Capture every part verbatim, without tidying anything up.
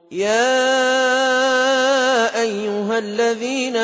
يَا أَيُّهَا الَّذِينَ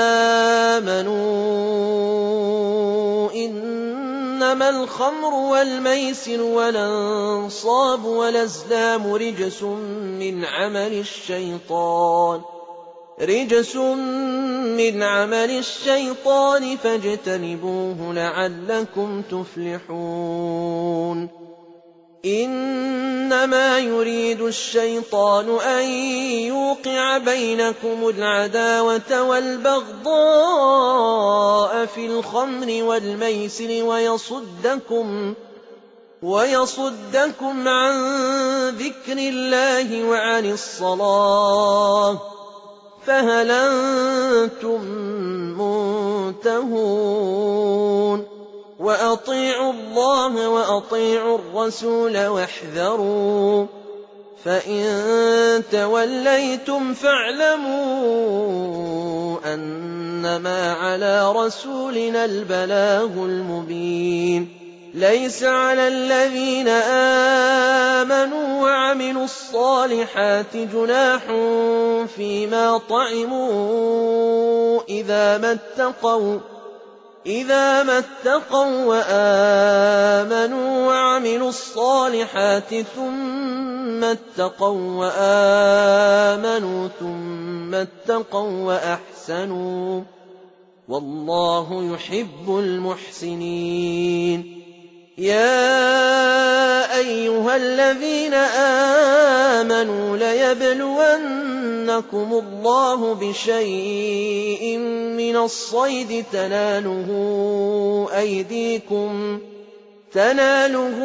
آمَنُوا إِنَّمَا الْخَمْرُ وَالْمَيْسِرُ وَالْأَنصَابُ وَالْأَزْلَامُ رِجْسٌ مِّنْ عَمَلِ الشَّيْطَانِ رِجْسٌ مِّنْ عَمَلِ الشَّيْطَانِ فَاجْتَنِبُوهُ لَعَلَّكُمْ تُفْلِحُونَ إِنَّمَا يُرِيدُ الشَّيْطَانُ أَن يُوقِعَ بَيْنَكُمُ الْعَدَاوَةَ وَالْبَغْضَاءَ فِي الْخَمْرِ وَالْمَيْسِرِ وَيَصُدَّكُمْ وَيَصُدَّكُمْ عَن ذِكْرِ اللَّهِ وَعَنِ الصَّلَاةِ فَهَلْ أَنتُم مُّنتَهُونَ وَأَطِيعُوا اللَّهَ وَأَطِيعُوا الرَّسُولَ وَاحْذَرُوا فَإِن تَوَلَّيْتُمْ فَاعْلَمُوا أَنَّمَا عَلَىٰ رَسُولِنَا الْبَلَاغُ الْمُبِينُ لَيْسَ عَلَى الَّذِينَ آمَنُوا وَعَمِلُوا الصَّالِحَاتِ جُنَاحٌ فِيمَا طَعِمُوا إِذَا مَا اتَّقَوْا إِذَا مَا اتَّقَوا وَآمَنُوا وَعَمِلُوا الصَّالِحَاتِ ثُمَّ اتَّقَوا وَآمَنُوا ثُمَّ اتَّقَوا وَأَحْسَنُوا وَاللَّهُ يُحِبُّ الْمُحْسِنِينَ يَا أَيُّهَا الَّذِينَ آمَنُوا لَيَبْلُوَنَّكُمُ اللَّهُ بِشَيْءٍ مِّنَ الصَّيْدِ تَنَالُهُ أَيْدِيكُمْ تَنَالُهُ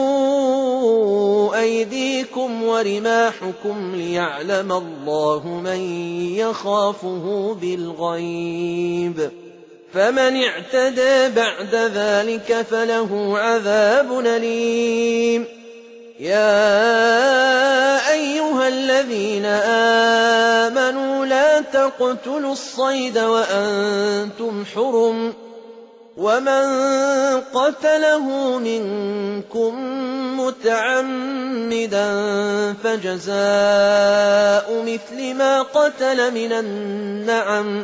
أَيْدِيكُمْ وَرِمَاحُكُمْ لِيَعْلَمَ اللَّهُ مَن يَخَافُهُ بِالْغَيْبِ فَمَنِ اعْتَدَىٰ بَعْدَ ذَٰلِكَ فَلَهُ عَذَابٌ أَلِيمٌ يَا أَيُّهَا الَّذِينَ آمَنُوا لَا تَقْتُلُوا الصَّيْدَ وَأَنتُمْ حُرُمٌ ۚ وَمَن قَتَلَهُ مِنكُم مُّتَعَمِّدًا فَجَزَاءٌ مِّثْلِ مَا قَتَلَ مِنَ النَّعَمِ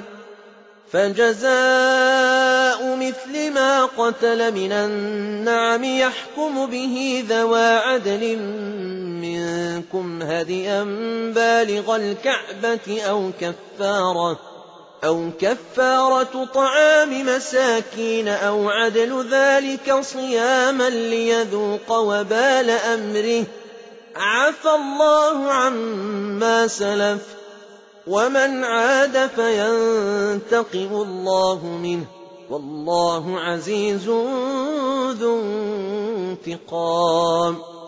فَجَزَاءُ مِثْلِ مَا قَتَلَ مِنَ النَّعَمِ يَحْكُمُ بِهِ ذَوَا عَدْلٍ مِّنكُمْ هَدْيًا بَالِغَ الْكَعْبَةِ أَوْ كَفَّارَةٌ أَوْ كَفَّارَةُ طَعَامِ مَسَاكِينَ أَوْ عَدْلُ ذَلِكَ صِيَامًا لِّيَذُوقَ وَبَالَ أَمْرِهِ عَفَا اللَّهُ عَمَّا سَلَفَ وَمَنْ عَادَ فَيَنتَقِمُ اللَّهُ مِنْهُ وَاللَّهُ عَزِيزٌ ذُو انتِقَامٍ